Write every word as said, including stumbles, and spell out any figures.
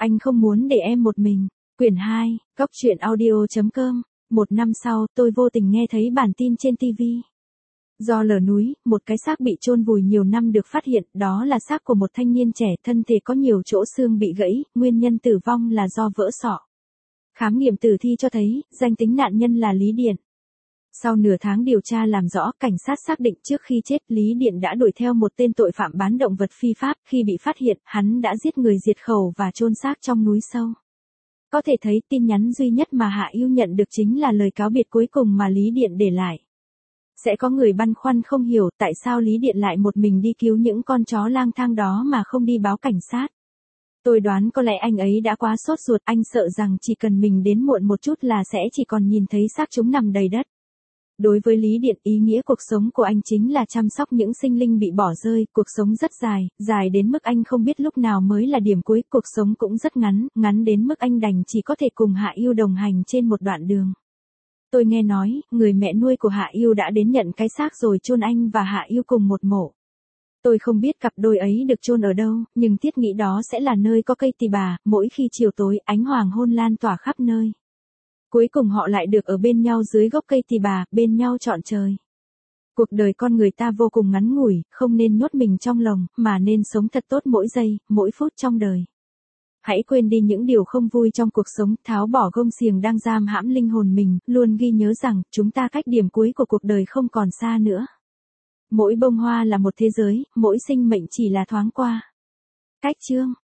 Anh không muốn để em một mình. Quyển hai, góc truyện audio chấm com. Một năm sau, tôi vô tình nghe thấy bản tin trên ti vi. Do lở núi, một cái xác bị chôn vùi nhiều năm được phát hiện, đó là xác của một thanh niên trẻ, thân thể có nhiều chỗ xương bị gãy, nguyên nhân tử vong là do vỡ sọ. Khám nghiệm tử thi cho thấy, danh tính nạn nhân là Lý Điện. Sau nửa tháng điều tra làm rõ, cảnh sát xác định trước khi chết, Lý Điện đã đuổi theo một tên tội phạm bán động vật phi pháp, khi bị phát hiện, hắn đã giết người diệt khẩu và chôn xác trong núi sâu. Có thể thấy tin nhắn duy nhất mà Hạ Ưu nhận được chính là lời cáo biệt cuối cùng mà Lý Điện để lại. Sẽ có người băn khoăn không hiểu tại sao Lý Điện lại một mình đi cứu những con chó lang thang đó mà không đi báo cảnh sát. Tôi đoán có lẽ anh ấy đã quá sốt ruột, anh sợ rằng chỉ cần mình đến muộn một chút là sẽ chỉ còn nhìn thấy xác chúng nằm đầy đất. Đối với Lý Điện, ý nghĩa cuộc sống của anh chính là chăm sóc những sinh linh bị bỏ rơi, cuộc sống rất dài, dài đến mức anh không biết lúc nào mới là điểm cuối, cuộc sống cũng rất ngắn, ngắn đến mức anh đành chỉ có thể cùng Hạ Ưu đồng hành trên một đoạn đường. Tôi nghe nói, người mẹ nuôi của Hạ Ưu đã đến nhận cái xác rồi chôn anh và Hạ Ưu cùng một mộ. Tôi không biết cặp đôi ấy được chôn ở đâu, nhưng thiết nghĩ đó sẽ là nơi có cây tỳ bà, mỗi khi chiều tối, ánh hoàng hôn lan tỏa khắp nơi. Cuối cùng họ lại được ở bên nhau dưới gốc cây tỳ bà, bên nhau trọn trời. Cuộc đời con người ta vô cùng ngắn ngủi, không nên nhốt mình trong lồng, mà nên sống thật tốt mỗi giây, mỗi phút trong đời. Hãy quên đi những điều không vui trong cuộc sống, tháo bỏ gông xiềng đang giam hãm linh hồn mình, luôn ghi nhớ rằng, chúng ta cách điểm cuối của cuộc đời không còn xa nữa. Mỗi bông hoa là một thế giới, mỗi sinh mệnh chỉ là thoáng qua. Cách chương